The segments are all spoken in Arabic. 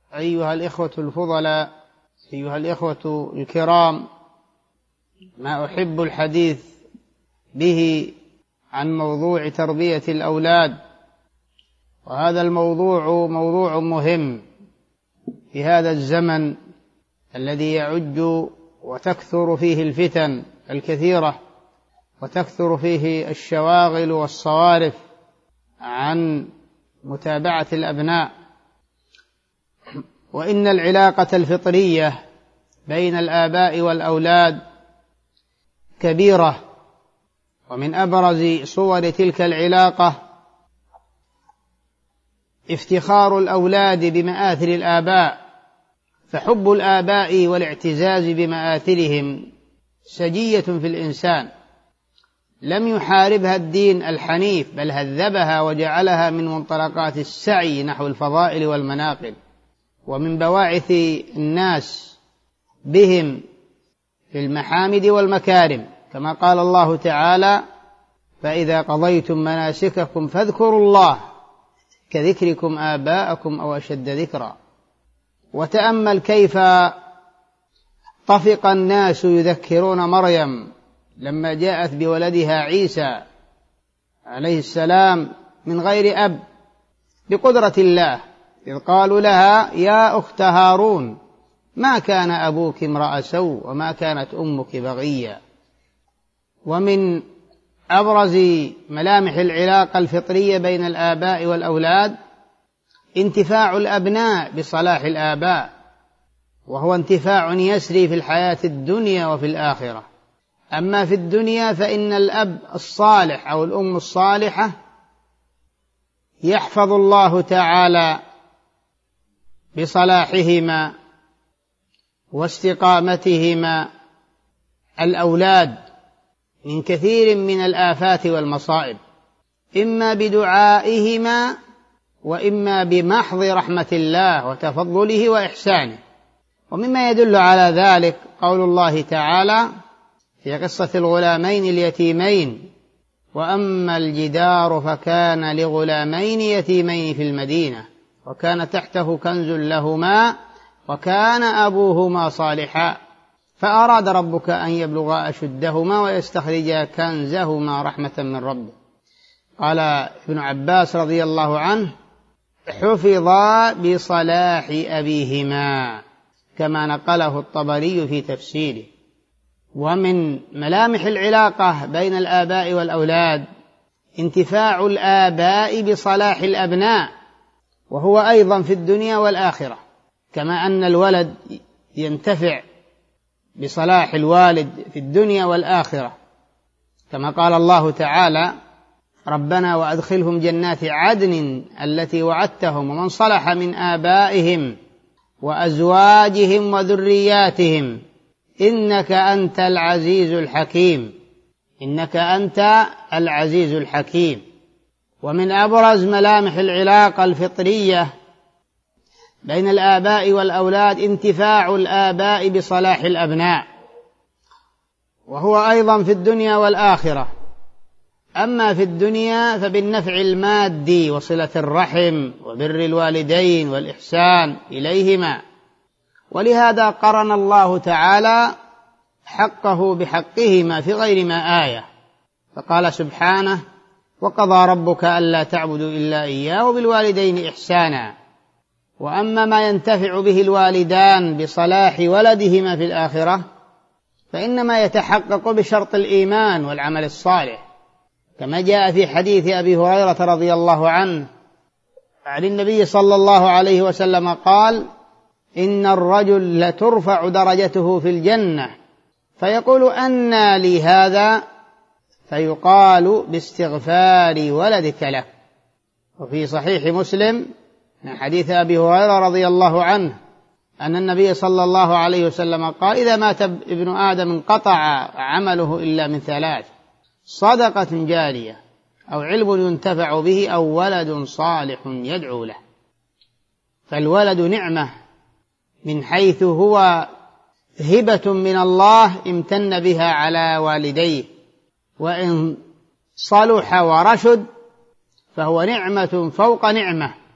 أيها الإخوة الفضلاء، أيها الإخوة الكرام، ما أحب الحديث به عن موضوع تربية الأولاد، وهذا الموضوع موضوع مهم في هذا الزمن الذي يعج وتكثر فيه الفتن الكثيرة وتكثر فيه الشواغل والصوارف عن متابعة الأبناء. وإن العلاقة الفطرية بين الآباء والأولاد كبيرة، ومن أبرز صور تلك العلاقة افتخار الأولاد بمآثر الآباء، فحب الآباء والاعتزاز بمآثرهم سجية في الإنسان، لم يحاربها الدين الحنيف، بل هذبها وجعلها من منطلقات السعي نحو الفضائل والمناقب، ومن بواعث الناس بهم في المحامد والمكارم، كما قال الله تعالى: فإذا قضيتم مناسككم فاذكروا الله كذكركم آباءكم أو أشد ذكرا. وتأمل كيف طفق الناس يذكرون مريم لما جاءت بولدها عيسى عليه السلام من غير أب بقدرة الله، إذ قالوا لها: يا أخت هارون ما كان أبوك امرأ سوء وما كانت أمك بغيا. ومن أبرز ملامح العلاقة الفطرية بين الآباء والأولاد انتفاع الأبناء بصلاح الآباء، وهو انتفاع يسري في الحياة الدنيا وفي الآخرة. أما في الدنيا فإن الأب الصالح أو الأم الصالحة يحفظ الله تعالى بصلاحهما واستقامتهما الأولاد من كثير من الآفات والمصائب، إما بدعائهما وإما بمحض رحمة الله وتفضله وإحسانه. ومما يدل على ذلك قول الله تعالى في قصة الغلامين اليتيمين: وأما الجدار فكان لغلامين يتيمين في المدينة وكان تحته كنز لهما وكان أبوهما صالحا فأراد ربك أن يبلغا أشدهما ويستخرجا كنزهما رحمة من ربه. قال ابن عباس رضي الله عنه: حفظا بصلاح أبيهما، كما نقله الطبري في تفسيره. ومن ملامح العلاقة بين الآباء والأولاد انتفاع الآباء بصلاح الأبناء، وهو أيضا في الدنيا والآخرة، كما أن الولد ينتفع بصلاح الوالد في الدنيا والآخرة، كما قال الله تعالى: ربنا وأدخلهم جنات عدن التي وعدتهم ومن صلح من آبائهم وأزواجهم وذرياتهم إنك أنت العزيز الحكيم، إنك أنت العزيز الحكيم. ومن أبرز ملامح العلاقة الفطرية بين الآباء والأولاد انتفاع الآباء بصلاح الأبناء، وهو أيضا في الدنيا والآخرة. أما في الدنيا فبالنفع المادي وصلة الرحم وبر الوالدين والإحسان إليهما، ولهذا قرن الله تعالى حقه بحقهما في غير ما آية، فقال سبحانه: وقضى ربك ألا تعبدوا إلا إياه وبالوالدين إحسانا. وأما ما ينتفع به الوالدان بصلاح ولدهما في الآخرة فإنما يتحقق بشرط الإيمان والعمل الصالح، كما جاء في حديث أبي هريرة رضي الله عنه عن النبي صلى الله عليه وسلم قال: إن الرجل لترفع درجته في الجنة فيقول: أنى لي هذا؟ فيقال: باستغفار ولدك له. وفي صحيح مسلم من حديث أبي هريرة رضي الله عنه أن النبي صلى الله عليه وسلم قال: إذا مات ابن آدم انقطع عمله إلا من ثلاث: صدقة جارية أو علم ينتفع به أو ولد صالح يدعو له. فالولد نعمة من حيث هو هبة من الله امتن بها على والديه، وإن صلح ورشد فهو نعمة فوق نعمة،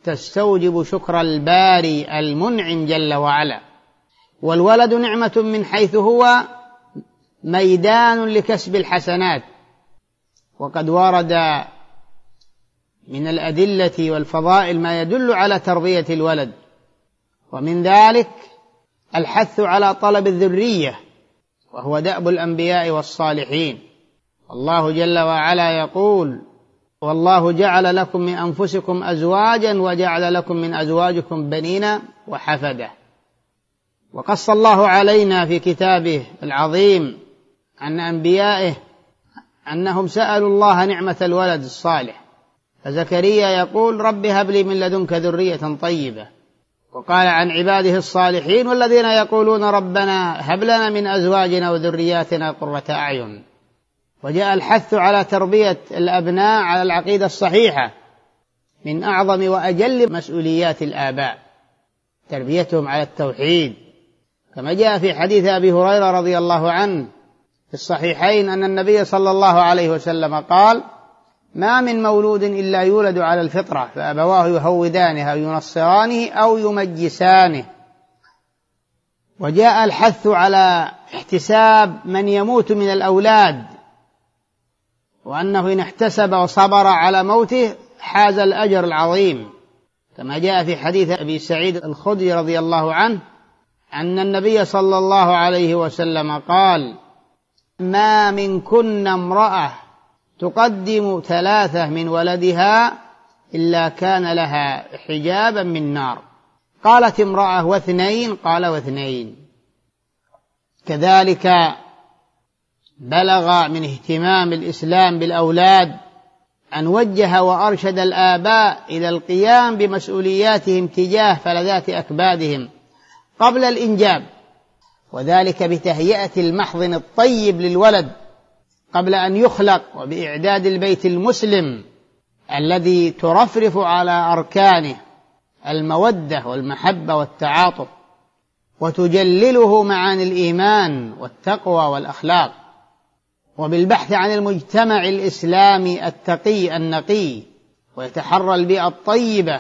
تستوجب شكر الباري المنعم جل وعلا. والولد نعمة من حيث هو ميدان لكسب الحسنات، وقد ورد من الأدلة والفضائل ما يدل على تربية الولد، ومن ذلك الحث على طلب الذرية، وهو دأب الأنبياء والصالحين. الله جل وعلا يقول: والله جعل لكم من أنفسكم أزواجا وجعل لكم من أزواجكم بنين وحفدة. وقص الله علينا في كتابه العظيم عن أنبيائه أنهم سألوا الله نعمة الولد الصالح، فزكريا يقول: رب هب لي من لدنك ذرية طيبة. وقال عن عباده الصالحين: والذين يقولون ربنا هب لنا من أزواجنا وذرياتنا قرة أعين. وجاء الحث على تربية الأبناء على العقيدة الصحيحة من أعظم وأجل مسؤوليات الآباء، تربيتهم على التوحيد، كما جاء في حديث أبي هريرة رضي الله عنه في الصحيحين أن النبي صلى الله عليه وسلم قال: ما من مولود إلا يولد على الفطرة، فأبواه يهودانه أو ينصرانه أو يمجسانه. وجاء الحث على احتساب من يموت من الأولاد، وأنه إن احتسب وصبر على موته حاز الأجر العظيم، كما جاء في حديث أبي سعيد الخدري رضي الله عنه أن النبي صلى الله عليه وسلم قال: ما منكن امرأة تقدم 3 من ولدها إلا كان لها حجابا من نار. قالت امرأة: و2؟ قال: و2. كذلك بلغ من اهتمام الإسلام بالأولاد أن وجه وأرشد الآباء إلى القيام بمسؤولياتهم تجاه فلذات أكبادهم قبل الإنجاب، وذلك بتهيئة المحضن الطيب للولد قبل أن يخلق، وبإعداد البيت المسلم الذي ترفرف على أركانه المودة والمحبة والتعاطف، وتجلله معاني الإيمان والتقوى والأخلاق، وبالبحث عن المجتمع الإسلامي التقي النقي، ويتحرى البيئة الطيبة.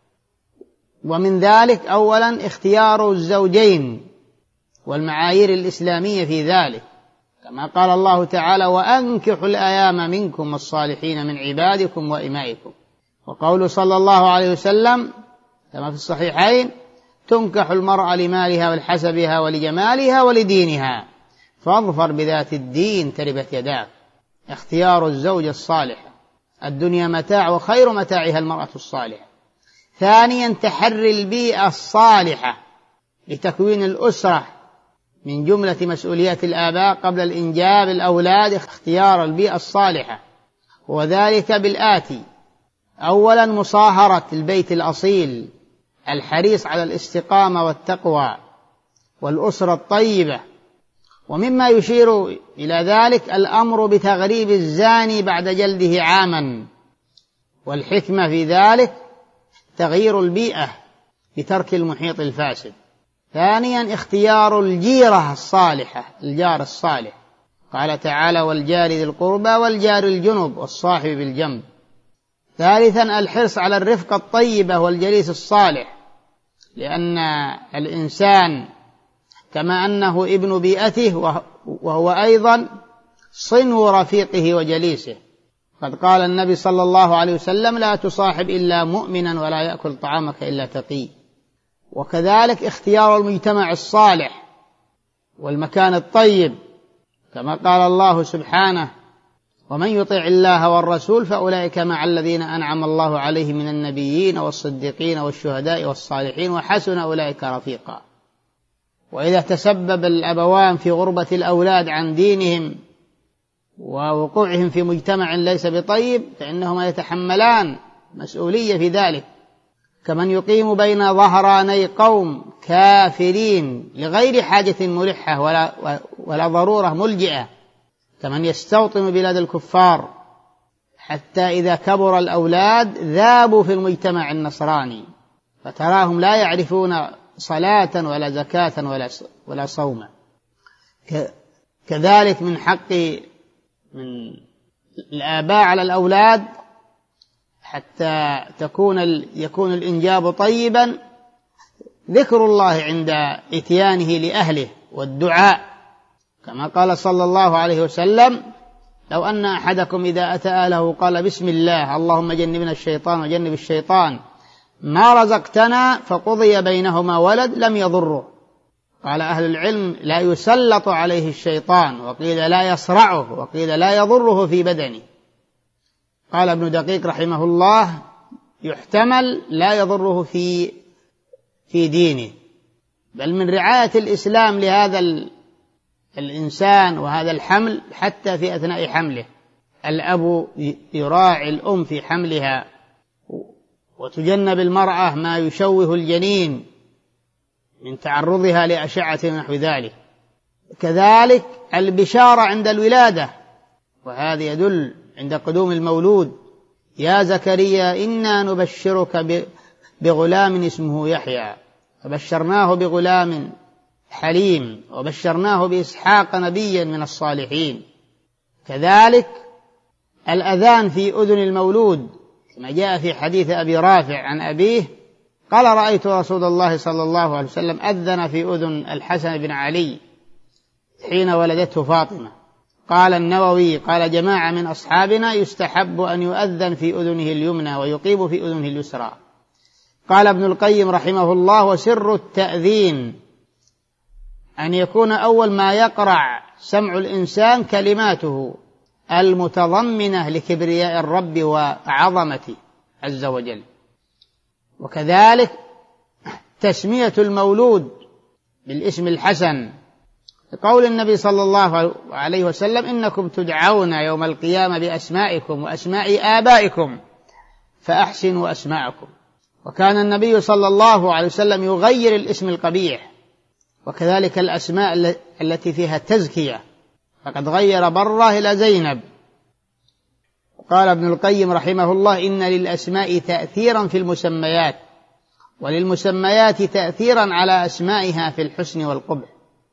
ومن ذلك أولا اختيار الزوجين والمعايير الإسلامية في ذلك، كما قال الله تعالى: وأنكحوا الأيام منكم والصالحين من عبادكم وإمائكم. وقول صلى الله عليه وسلم كما في الصحيحين: تنكح المرأة لمالها ولحسبها ولجمالها ولدينها فاظفر بذات الدين تربت يداك. اختيار الزوجة الصالحة، الدنيا متاع وخير متاعها المرأة الصالحة. ثانيا تحري البيئة الصالحة لتكوين الأسرة، من جملة مسؤوليات الآباء قبل الإنجاب الأولاد اختيار البيئة الصالحة، وذلك بالآتي: أولا مصاهرة البيت الأصيل الحريص على الاستقامة والتقوى والأسرة الطيبة. ومما يشير إلى ذلك الأمر بتغريب الزاني بعد جلده عاما، والحكمة في ذلك تغيير البيئة بترك المحيط الفاسد. ثانيا اختيار الجيرة الصالحة، الجار الصالح، قال تعالى: والجار ذي القربى والجار الجنب والصاحب بالجنب. ثالثا الحرص على الرفقة الطيبة والجليس الصالح، لأن الإنسان كما أنه ابن بيئته وهو أيضا صنو رفيقه وجليسه. قد قال النبي صلى الله عليه وسلم: لا تصاحب إلا مؤمنا ولا يأكل طعامك إلا تقي. وكذلك اختيار المجتمع الصالح والمكان الطيب، كما قال الله سبحانه: ومن يطع الله والرسول فأولئك مع الذين أنعم الله عليهم من النبيين والصديقين والشهداء والصالحين وحسن أولئك رفيقا. وإذا تسبب الأبوان في غربة الأولاد عن دينهم ووقوعهم في مجتمع ليس بطيب فإنهما يتحملان مسؤولية في ذلك، كمن يقيم بين ظهراني قوم كافرين لغير حاجة ملحة ولا ضرورة ملجئة، كمن يستوطن بلاد الكفار حتى إذا كبر الأولاد ذابوا في المجتمع النصراني، فتراهم لا يعرفون صلاة ولا زكاة ولا صوما. كذلك من حق من الآباء على الأولاد حتى يكون الإنجاب طيبا ذكر الله عند إتيانه لأهله والدعاء، كما قال صلى الله عليه وسلم: لو أن أحدكم إذا أتى أهله قال: بسم الله اللهم جنبنا الشيطان وجنب الشيطان ما رزقتنا، فقضي بينهما ولد لم يضره. قال أهل العلم: لا يسلط عليه الشيطان، وقيل لا يصرعه، وقيل لا يضره في بدنه. قال ابن دقيق رحمه الله: يحتمل لا يضره في دينه، بل من رعاية الإسلام لهذا الإنسان وهذا الحمل حتى في أثناء حمله، الأب يراعي الأم في حملها، وتجنب المرأة ما يشوه الجنين من تعرضها لأشعة ونحو ذلك. كذلك البشارة عند الولادة، وهذا يدل عند قدوم المولود: يا زكريا إنا نبشرك بغلام اسمه يحيى، فبشرناه بغلام حليم، وبشرناه بإسحاق نبيا من الصالحين. كذلك الأذان في أذن المولود، كما جاء في حديث أبي رافع عن أبيه قال: رأيت رسول الله صلى الله عليه وسلم أذن في أذن الحسن بن علي حين ولدته فاطمة. قال النووي: قال جماعة من أصحابنا: يستحب أن يؤذن في أذنه اليمنى ويقيم في أذنه اليسرى. قال ابن القيم رحمه الله: وسر التأذين أن يكون أول ما يقرع سمع الإنسان كلماته المتضمنة لكبرياء الرب وعظمته عز وجل. وكذلك تسمية المولود بالاسم الحسن، قول النبي صلى الله عليه وسلم: إنكم تدعون يوم القيامة بأسمائكم وأسماء آبائكم فأحسنوا أسماءكم. وكان النبي صلى الله عليه وسلم يغير الاسم القبيح، وكذلك الأسماء التي فيها تزكية، فقد غير برة إلى زينب. قال ابن القيم رحمه الله: إن للأسماء تأثيرا في المسميات، وللمسميات تأثيرا على أسمائها في الحسن والقبح،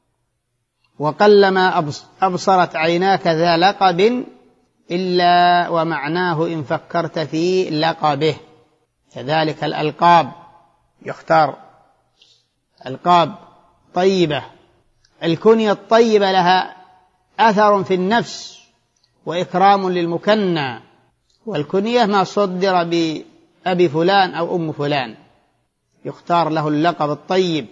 وقلما أبصرت عيناك ذا لقب إلا ومعناه إن فكرت في لقبه. كذلك الألقاب، يختار ألقاب طيبة. الكنية الطيبة لها أثر في النفس وإكرام للمكنى، والكنية ما صدر بأبي فلان أو أم فلان، يختار له اللقب الطيب.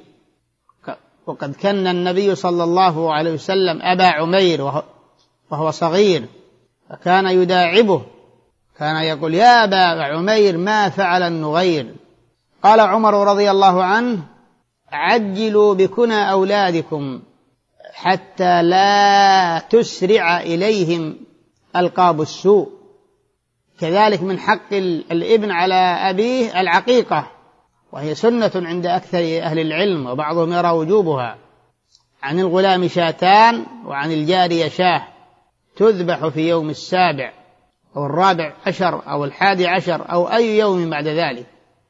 وقد كن النبي صلى الله عليه وسلم أبا عمير وهو صغير، فكان يداعبه، كان يقول: يا أبا عمير ما فعل النغير. قال عمر رضي الله عنه: عجلوا بكنى أولادكم حتى لا تسرع إليهم ألقاب السوء. كذلك من حق الابن على أبيه العقيقة، وهي سنة عند أكثر أهل العلم، وبعضهم يرى وجوبها. عن الغلام شاتان، وعن الجارية شاه، تذبح في يوم السابع أو 14 أو 11 أو أي يوم بعد ذلك.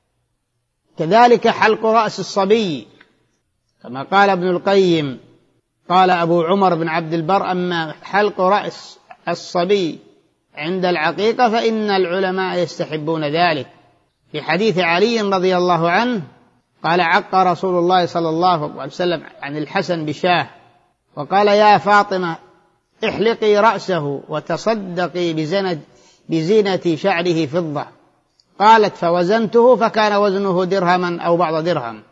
كذلك حلق رأس الصبي، كما قال ابن القيم: قال أبو عمر بن عبد البر: أما حلق رأس الصبي عند العقيقة فإن العلماء يستحبون ذلك. في حديث علي رضي الله عنه قال: عق رسول الله صلى الله عليه وسلم عن الحسن بشاه، وقال: يا فاطمة احلقي رأسه وتصدقي بزينة شعره فضة. قالت: فوزنته فكان وزنه درهما أو بعض درهم.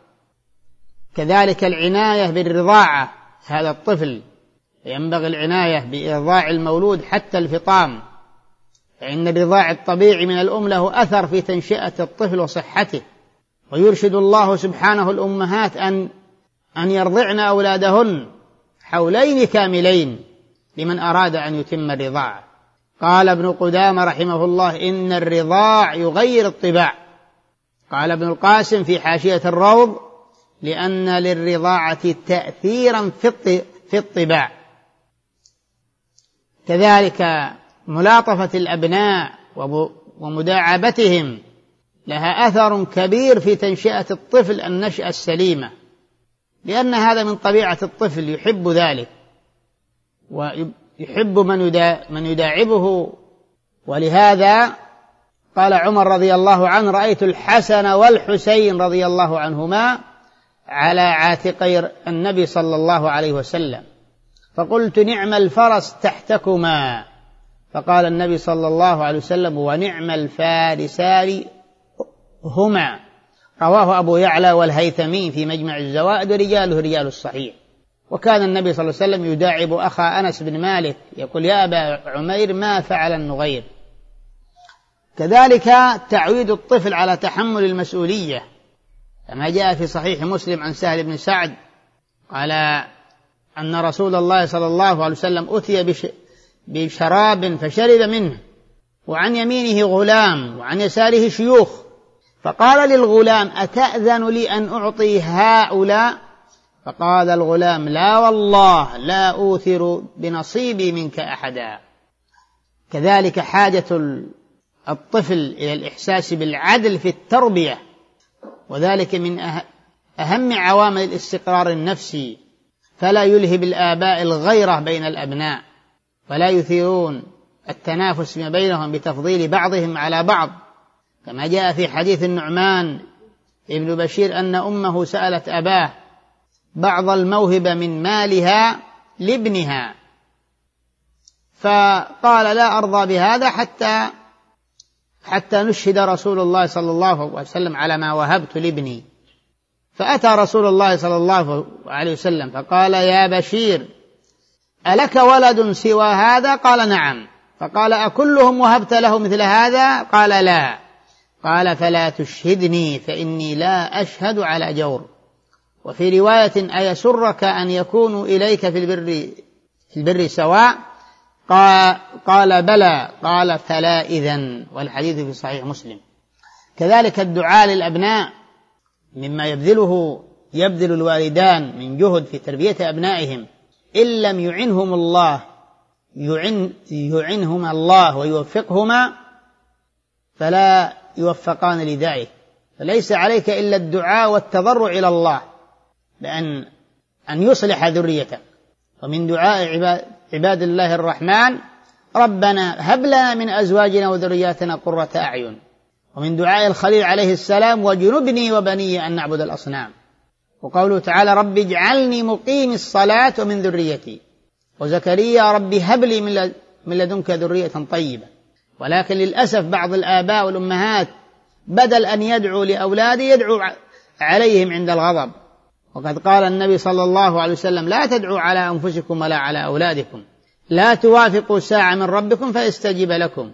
كذلك العناية بالرضاعة، هذا الطفل ينبغي العناية بإرضاع المولود حتى الفطام، فإن الرضاع الطبيعي من الأم له أثر في تنشئة الطفل وصحته. ويرشد الله سبحانه الأمهات أن يرضعن أولادهن حولين كاملين لمن أراد أن يتم الرضاعة. قال ابن قدامة رحمه الله: إن الرضاع يغير الطباع. قال ابن القاسم في حاشية الروض: لأن للرضاعة تأثيرا في الطباع. كذلك ملاطفة الأبناء ومداعبتهم لها أثر كبير في تنشئة الطفل النشأة السليمة، لأن هذا من طبيعة الطفل، يحب ذلك ويحب من يداعبه. ولهذا قال عمر رضي الله عنه: رأيت الحسن والحسين رضي الله عنهما على عاتقي النبي صلى الله عليه وسلم، فقلت: نعم الفرس تحتكما. فقال النبي صلى الله عليه وسلم: ونعم الفارسان هما. رواه أبو يعلى والهيثمي في مجمع الزوائد، ورجاله رجال الصحيح. وكان النبي صلى الله عليه وسلم يداعب أخا أنس بن مالك يقول: يا أبا عمير ما فعل النغير. كذلك تعويد الطفل على تحمل المسؤولية، كما جاء في صحيح مسلم عن سهل بن سعد قال أن رسول الله صلى الله عليه وسلم أتي بشراب فشرب منه، وعن يمينه غلام وعن يساره شيوخ، فقال للغلام: أتأذن لي أن أعطي هؤلاء؟ فقال الغلام: لا والله لا أوثر بنصيبي منك أحدا. كذلك حاجة الطفل إلى الإحساس بالعدل في التربية، وذلك من أهم عوامل الاستقرار النفسي، فلا يلهب الآباء الغيرة بين الأبناء، ولا يثيرون التنافس ما بينهم بتفضيل بعضهم على بعض، كما جاء في حديث النعمان ابن بشير أن أمه سألت أباه بعض الموهبة من مالها لابنها، فقال: لا أرضى بهذا حتى نشهد رسول الله صلى الله عليه وسلم على ما وهبت لابني. فأتى رسول الله صلى الله عليه وسلم فقال: يا بشير، ألك ولد سوى هذا؟ قال: نعم. فقال: أكلهم وهبت له مثل هذا؟ قال: لا. قال: فلا تشهدني فإني لا أشهد على جور. وفي رواية: أيسرك أن يكونوا إليك في البر سواء؟ قال: بلى. قال: فلا إذن. والحديث في صحيح مسلم. كذلك الدعاء للأبناء مما يبذل الوالدان من جهد في تربية أبنائهم، إن لم يعنهم الله يعنهما الله ويوفقهما فلا يوفقان لذلك. فليس عليك إلا الدعاء والتضرع إلى الله بأن يصلح ذريتك. ومن دعاء عباد الله الرحمن: ربنا هب لنا من أزواجنا وذرياتنا قرة أعين. ومن دعاء الخليل عليه السلام: وجنبني وبني أن نعبد الأصنام. وقوله تعالى: رب اجعلني مقيم الصلاة ومن ذريتي. وزكريا: رب هب لي من لدنك ذرية طيبة. ولكن للأسف بعض الآباء والأمهات بدل أن يدعو لأولاده يدعو عليهم عند الغضب. وقد قال النبي صلى الله عليه وسلم: لا تدعوا على أنفسكم ولا على أولادكم، لا توافقوا ساعة من ربكم فيستجيب لكم.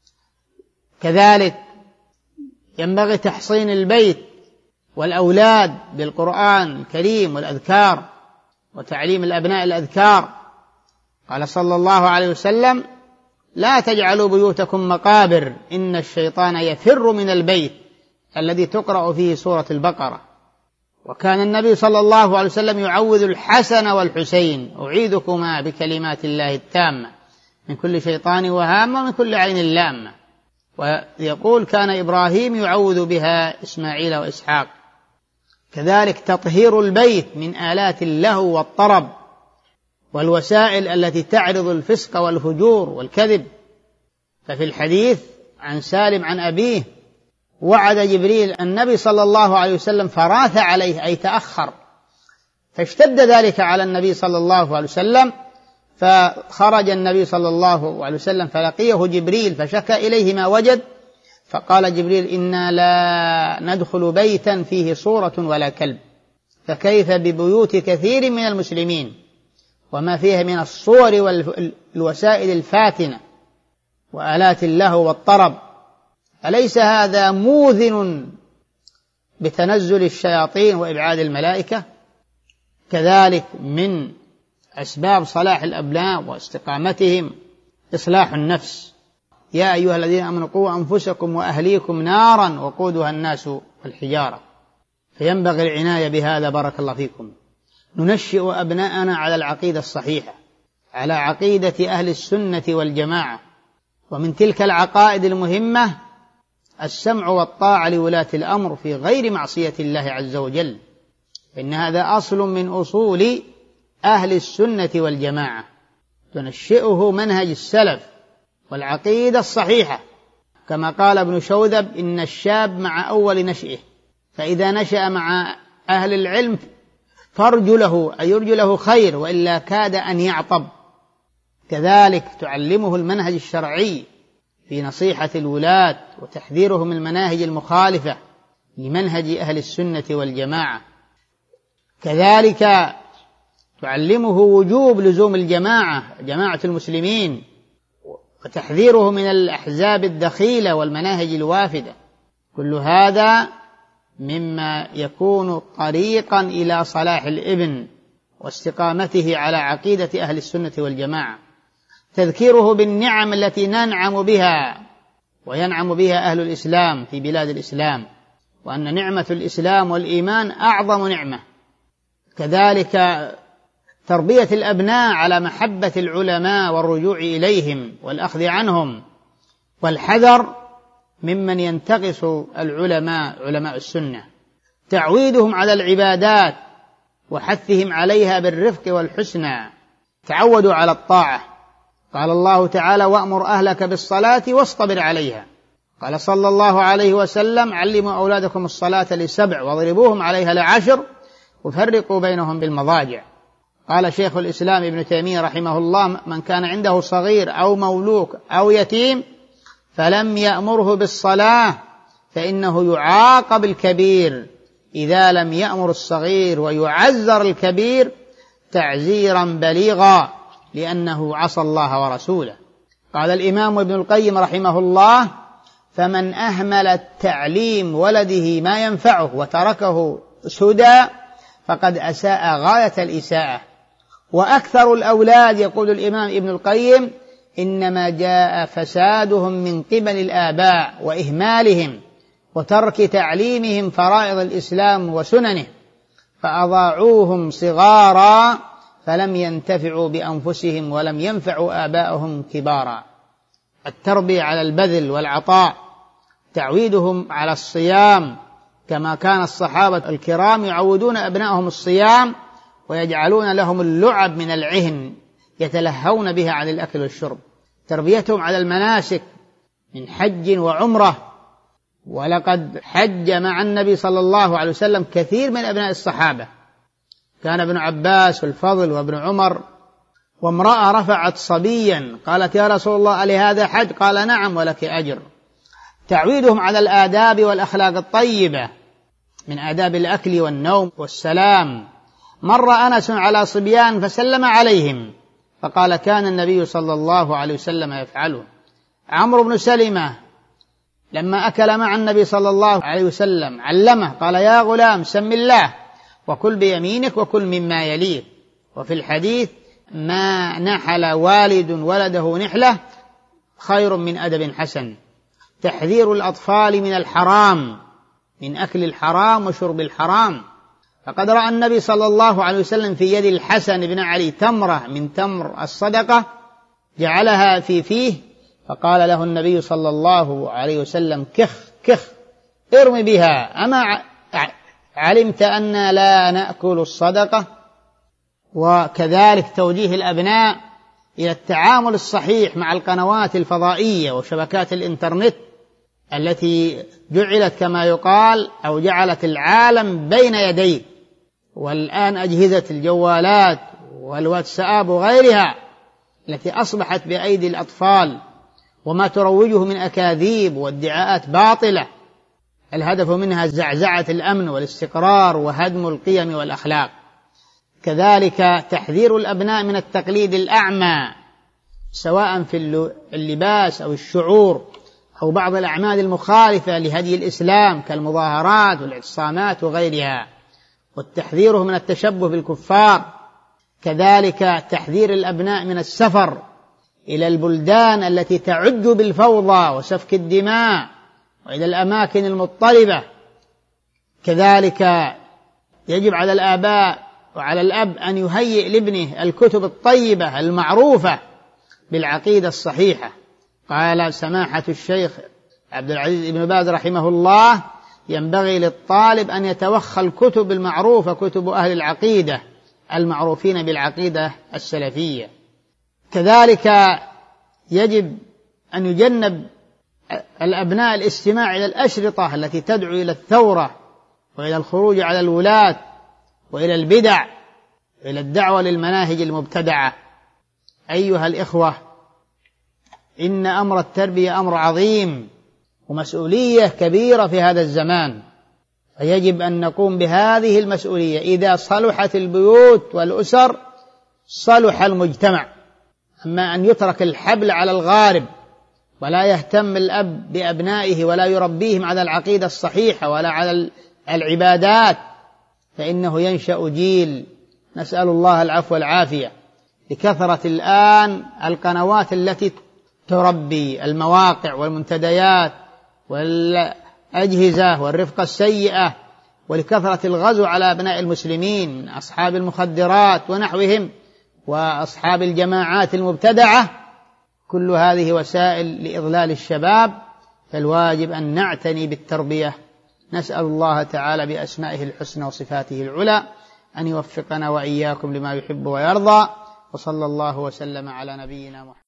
كذلك ينبغي تحصين البيت والأولاد بالقرآن الكريم والأذكار، وتعليم الأبناء الأذكار. قال صلى الله عليه وسلم: لا تجعلوا بيوتكم مقابر، إن الشيطان يفر من البيت الذي تقرأ فيه سورة البقرة. وكان النبي صلى الله عليه وسلم يعوذ الحسن والحسين: أعيذكما بكلمات الله التامة من كل شيطان وهامة ومن كل عين لامة. ويقول: كان إبراهيم يعوذ بها إسماعيل وإسحاق. كذلك تطهير البيت من آلات اللهو والطرب والوسائل التي تعرض الفسق والفجور والكذب. ففي الحديث عن سالم عن أبيه: وعد جبريل النبي صلى الله عليه وسلم فراث عليه، أي تأخر، فاشتد ذلك على النبي صلى الله عليه وسلم، فخرج النبي صلى الله عليه وسلم فلقيه جبريل فشكى إليه ما وجد، فقال جبريل: إنا لا ندخل بيتا فيه صورة ولا كلب، فكيف ببيوت كثير من المسلمين وما فيها من الصور والوسائل الفاتنة وآلات اللهو والطرب؟ أليس هذا موذن بتنزل الشياطين وإبعاد الملائكة؟ كذلك من أسباب صلاح الأبناء واستقامتهم إصلاح النفس: يا أيها الذين آمنوا قوا أنفسكم وأهليكم نارا وقودها الناس والحجارة. فينبغي العناية بهذا. بارك الله فيكم. ننشئ أبناءنا على العقيدة الصحيحة، على عقيدة أهل السنة والجماعة. ومن تلك العقائد المهمة السمع والطاعة لولاة الأمر في غير معصية الله عز وجل، إن هذا أصل من أصول أهل السنة والجماعة. تنشئه منهج السلف والعقيدة الصحيحة، كما قال ابن شوذب: إن الشاب مع أول نشئه، فإذا نشأ مع أهل العلم فارجو له أي يرجو له خير، وإلا كاد أن يعطب. كذلك تعلمه المنهج الشرعي في نصيحة الولاة وتحذيرهم من المناهج المخالفة لمنهج أهل السنة والجماعة. كذلك تعلمه وجوب لزوم جماعة المسلمين، وتحذيره من الأحزاب الدخيلة والمناهج الوافدة. كل هذا مما يكون طريقا إلى صلاح الابن واستقامته على عقيدة أهل السنة والجماعة. تذكيره بالنعم التي ننعم بها وينعم بها أهل الإسلام في بلاد الإسلام، وأن نعمة الإسلام والإيمان أعظم نعمة. كذلك تربية الأبناء على محبة العلماء والرجوع إليهم والأخذ عنهم، والحذر ممن ينتقص علماء السنة. تعويدهم على العبادات وحثهم عليها بالرفق والحسنى. تعودوا على الطاعة. قال الله تعالى: وأمر أهلك بالصلاة واصطبر عليها. قال صلى الله عليه وسلم: علموا أولادكم الصلاة ل7 واضربوهم عليها ل10 وفرقوا بينهم بالمضاجع. قال شيخ الإسلام ابن تيمية رحمه الله: من كان عنده صغير أو مولوك أو يتيم فلم يأمره بالصلاة فإنه يعاقب الكبير إذا لم يأمر الصغير، ويعزر الكبير تعزيرا بليغا لأنه عصى الله ورسوله. قال الإمام ابن القيم رحمه الله: فمن أهمل تعليم ولده ما ينفعه وتركه سدى فقد أساء غاية الإساءة. وأكثر الأولاد، يقول الإمام ابن القيم، إنما جاء فسادهم من قبل الآباء وإهمالهم وترك تعليمهم فرائض الإسلام وسننه، فأضاعوهم صغارا فلم ينتفعوا بأنفسهم ولم ينفعوا آباءهم كبارا. التربية على البذل والعطاء، تعويدهم على الصيام كما كان الصحابة الكرام يعودون أبنائهم الصيام ويجعلون لهم اللعب من العهن يتلهون بها عن الأكل والشرب. تربيتهم على المناسك من حج وعمرة، ولقد حج مع النبي صلى الله عليه وسلم كثير من أبناء الصحابة، كان ابن عباس والفضل وابن عمر. وامرأة رفعت صبيا قالت: يا رسول الله ألهذا حج؟ قال: نعم ولك أجر. تعويدهم على الآداب والأخلاق الطيبة من آداب الأكل والنوم والسلام. مر أنس على صبيان فسلم عليهم فقال: كان النبي صلى الله عليه وسلم يفعله. عمرو بن سلمة لما أكل مع النبي صلى الله عليه وسلم علمه، قال: يا غلام سم الله وكل بيمينك وكل مما يليك. وفي الحديث: ما نحل والد ولده نحلة خير من أدب حسن. تحذير الأطفال من الحرام، من أكل الحرام وشرب الحرام. فقد رأى النبي صلى الله عليه وسلم في يد الحسن بن علي تمرة من تمر الصدقة جعلها في فيه، فقال له النبي صلى الله عليه وسلم: كخ كخ ارم بها، أما علمت أن لا نأكل الصدقة؟ وكذلك توجيه الأبناء إلى التعامل الصحيح مع القنوات الفضائية وشبكات الإنترنت التي جعلت كما يقال أو جعلت العالم بين يديك. والآن أجهزة الجوالات والواتساب وغيرها التي أصبحت بأيدي الأطفال، وما تروجه من أكاذيب وادعاءات باطلة الهدف منها زعزعة الأمن والاستقرار وهدم القيم والأخلاق. كذلك تحذير الأبناء من التقليد الأعمى سواء في اللباس أو الشعور أو بعض الأعمال المخالفة لهدي الإسلام كالمظاهرات والاعتصامات وغيرها، والتحذير من التشبه بالكفار. كذلك تحذير الأبناء من السفر إلى البلدان التي تعج بالفوضى وسفك الدماء وإلى الأماكن المضطربة. كذلك يجب على الآباء وعلى الأب أن يهيئ لابنه الكتب الطيبة المعروفة بالعقيدة الصحيحة. قال سماحة الشيخ عبد العزيز بن باز رحمه الله: ينبغي للطالب أن يتوخى الكتب المعروفة، كتب أهل العقيدة المعروفين بالعقيدة السلفية. كذلك يجب أن يجنب الأبناء الاستماع إلى الأشرطة التي تدعو إلى الثورة وإلى الخروج على الولاة وإلى البدع وإلى الدعوة للمناهج المبتدعة. أيها الإخوة، إن أمر التربية أمر عظيم ومسؤولية كبيرة في هذا الزمان، فيجب أن نقوم بهذه المسؤولية. إذا صلحت البيوت والأسر صلح المجتمع. أما أن يترك الحبل على الغارب ولا يهتم الأب بأبنائه ولا يربيهم على العقيدة الصحيحة ولا على العبادات، فإنه ينشأ جيل نسأل الله العفو والعافية. لكثرة الآن القنوات التي تربي، المواقع والمنتديات والأجهزة والرفقة السيئة، ولكثرة الغزو على أبناء المسلمين من أصحاب المخدرات ونحوهم وأصحاب الجماعات المبتدعة. كل هذه وسائل لإضلال الشباب، فالواجب أن نعتني بالتربية. نسأل الله تعالى بأسمائه الحسنى وصفاته العلى أن يوفقنا وإياكم لما يحب ويرضى، وصلى الله وسلم على نبينا محمد.